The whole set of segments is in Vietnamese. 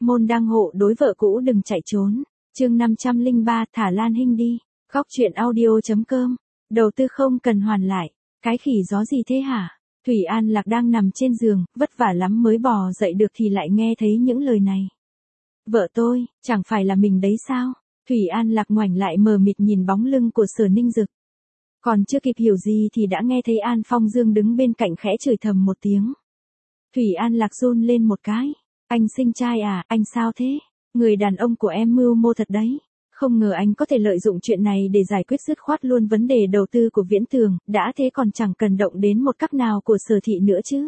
Môn đăng hộ đối vợ cũ đừng chạy trốn. Chương 503 thả Lan Hinh đi. Góc truyện audio.com. Đầu tư không cần hoàn lại. Cái khỉ gió gì thế hả? Thủy An Lạc đang nằm trên giường, vất vả lắm mới bò dậy được thì lại nghe thấy những lời này. Vợ tôi, chẳng phải là mình đấy sao? Thủy An Lạc ngoảnh lại mờ mịt nhìn bóng lưng của Sở Ninh Dực. Còn chưa kịp hiểu gì thì đã nghe thấy An Phong Dương đứng bên cạnh khẽ chửi thầm một tiếng. Thủy An Lạc run lên một cái. Anh sinh trai à, anh sao thế? Người đàn ông của em mưu mô thật đấy. Không ngờ anh có thể lợi dụng chuyện này để giải quyết dứt khoát luôn vấn đề đầu tư của Viễn Tường, đã thế còn chẳng cần động đến một cách nào của Sở Thị nữa chứ.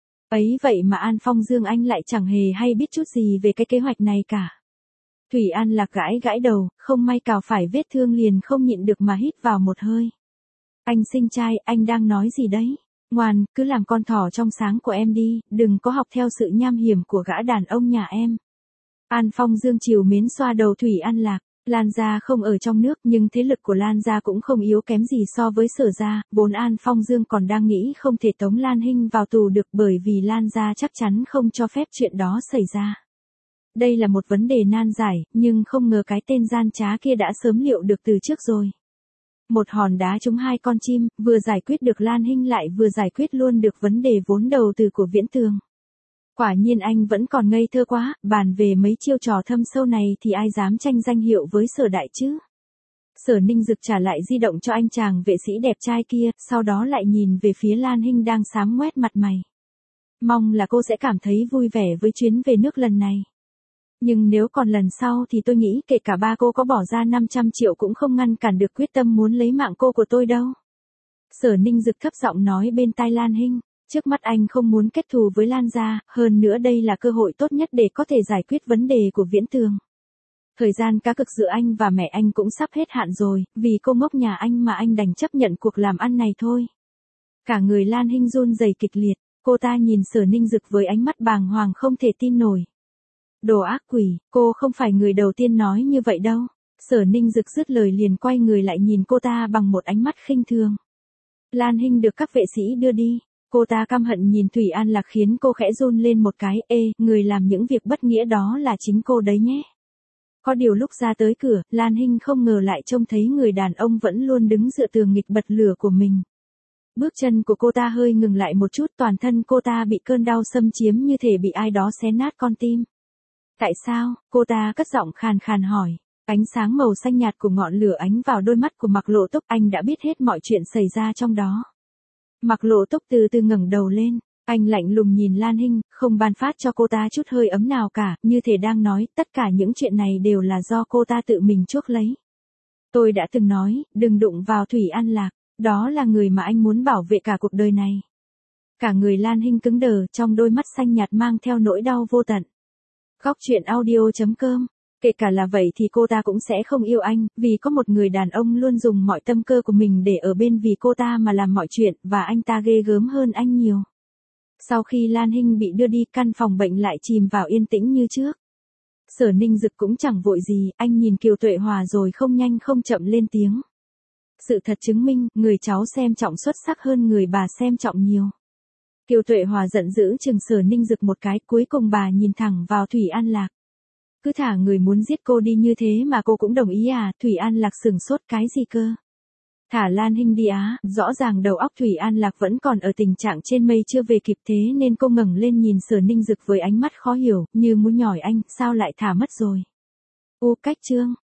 Ấy vậy mà An Phong Dương anh lại chẳng hề hay biết chút gì về cái kế hoạch này cả. Thủy An Lạc gãi gãi đầu, không may cào phải vết thương liền không nhịn được mà hít vào một hơi. Anh sinh trai, anh đang nói gì đấy? Ngoan, cứ làm con thỏ trong sáng của em đi, đừng có học theo sự nham hiểm của gã đàn ông nhà em. An Phong Dương trìu mến xoa đầu Thủy An Lạc. Lan gia không ở trong nước nhưng thế lực của Lan gia cũng không yếu kém gì so với Sở gia, vốn An Phong Dương còn đang nghĩ không thể tống Lan Hinh vào tù được bởi vì Lan gia chắc chắn không cho phép chuyện đó xảy ra. Đây là một vấn đề nan giải, nhưng không ngờ cái tên gian trá kia đã sớm liệu được từ trước rồi. Một hòn đá trúng hai con chim, vừa giải quyết được Lan Hinh lại vừa giải quyết luôn được vấn đề vốn đầu tư của Viễn Tường. Quả nhiên anh vẫn còn ngây thơ quá, bàn về mấy chiêu trò thâm sâu này thì ai dám tranh danh hiệu với Sở đại chứ. Sở Ninh Dực trả lại di động cho anh chàng vệ sĩ đẹp trai kia, sau đó lại nhìn về phía Lan Hinh đang xám ngoét mặt mày. Mong là cô sẽ cảm thấy vui vẻ với chuyến về nước lần này. Nhưng nếu còn lần sau thì tôi nghĩ kể cả ba cô có bỏ ra 500 triệu cũng không ngăn cản được quyết tâm muốn lấy mạng cô của tôi đâu. Sở Ninh Dực thấp giọng nói bên tai Lan Hinh. Trước mắt anh không muốn kết thù với Lan gia, hơn nữa đây là cơ hội tốt nhất để có thể giải quyết vấn đề của Viễn Tường. Thời gian cá cược giữa anh và mẹ anh cũng sắp hết hạn rồi, vì cô ngốc nhà anh mà anh đành chấp nhận cuộc làm ăn này thôi. Cả người Lan Hinh run rẩy kịch liệt, cô ta nhìn Sở Ninh Dực với ánh mắt bàng hoàng không thể tin nổi. Đồ ác quỷ, cô không phải người đầu tiên nói như vậy đâu. Sở Ninh Dực dứt lời liền quay người lại nhìn cô ta bằng một ánh mắt khinh thường. Lan Hinh được các vệ sĩ đưa đi. Cô ta căm hận nhìn Thủy An Lạc khiến cô khẽ run lên một cái, người làm những việc bất nghĩa đó là chính cô đấy nhé. Có điều lúc ra tới cửa, Lan Hinh không ngờ lại trông thấy người đàn ông vẫn luôn đứng dựa tường nghịch bật lửa của mình. Bước chân của cô ta hơi ngừng lại một chút, toàn thân cô ta bị cơn đau xâm chiếm như thể bị ai đó xé nát con tim. Tại sao? Cô ta cất giọng khàn khàn hỏi. Ánh sáng màu xanh nhạt của ngọn lửa ánh vào đôi mắt của Mạc Lộ Túc, anh đã biết hết mọi chuyện xảy ra trong đó. Mạc Lộ Túc từ từ ngẩng đầu lên, anh lạnh lùng nhìn Lan Hinh, không ban phát cho cô ta chút hơi ấm nào cả, như thể đang nói, tất cả những chuyện này đều là do cô ta tự mình chuốc lấy. Tôi đã từng nói, đừng đụng vào Thủy An Lạc, đó là người mà anh muốn bảo vệ cả cuộc đời này. Cả người Lan Hinh cứng đờ, trong đôi mắt xanh nhạt mang theo nỗi đau vô tận. Góc truyện audio.com. Kể cả là vậy thì cô ta cũng sẽ không yêu anh, vì có một người đàn ông luôn dùng mọi tâm cơ của mình để ở bên vì cô ta mà làm mọi chuyện, và anh ta ghê gớm hơn anh nhiều. Sau khi Lan Hinh bị đưa đi, căn phòng bệnh lại chìm vào yên tĩnh như trước. Sở Ninh Dực cũng chẳng vội gì, anh nhìn Kiều Tuệ Hòa rồi không nhanh không chậm lên tiếng. Sự thật chứng minh, người cháu xem trọng xuất sắc hơn người bà xem trọng nhiều. Kiều Tuệ Hòa giận dữ chừng Sở Ninh Dực một cái, cuối cùng bà nhìn thẳng vào Thủy An Lạc. Cứ thả người muốn giết cô đi như thế mà cô cũng đồng ý à? Thủy An Lạc sửng sốt, cái gì cơ? Thả Lan Hinh đi á? Rõ ràng đầu óc Thủy An Lạc vẫn còn ở tình trạng trên mây chưa về kịp, thế nên cô ngẩng lên nhìn Sở Ninh Dực với ánh mắt khó hiểu, như muốn nhỏi anh, sao lại thả mất rồi? Cách chương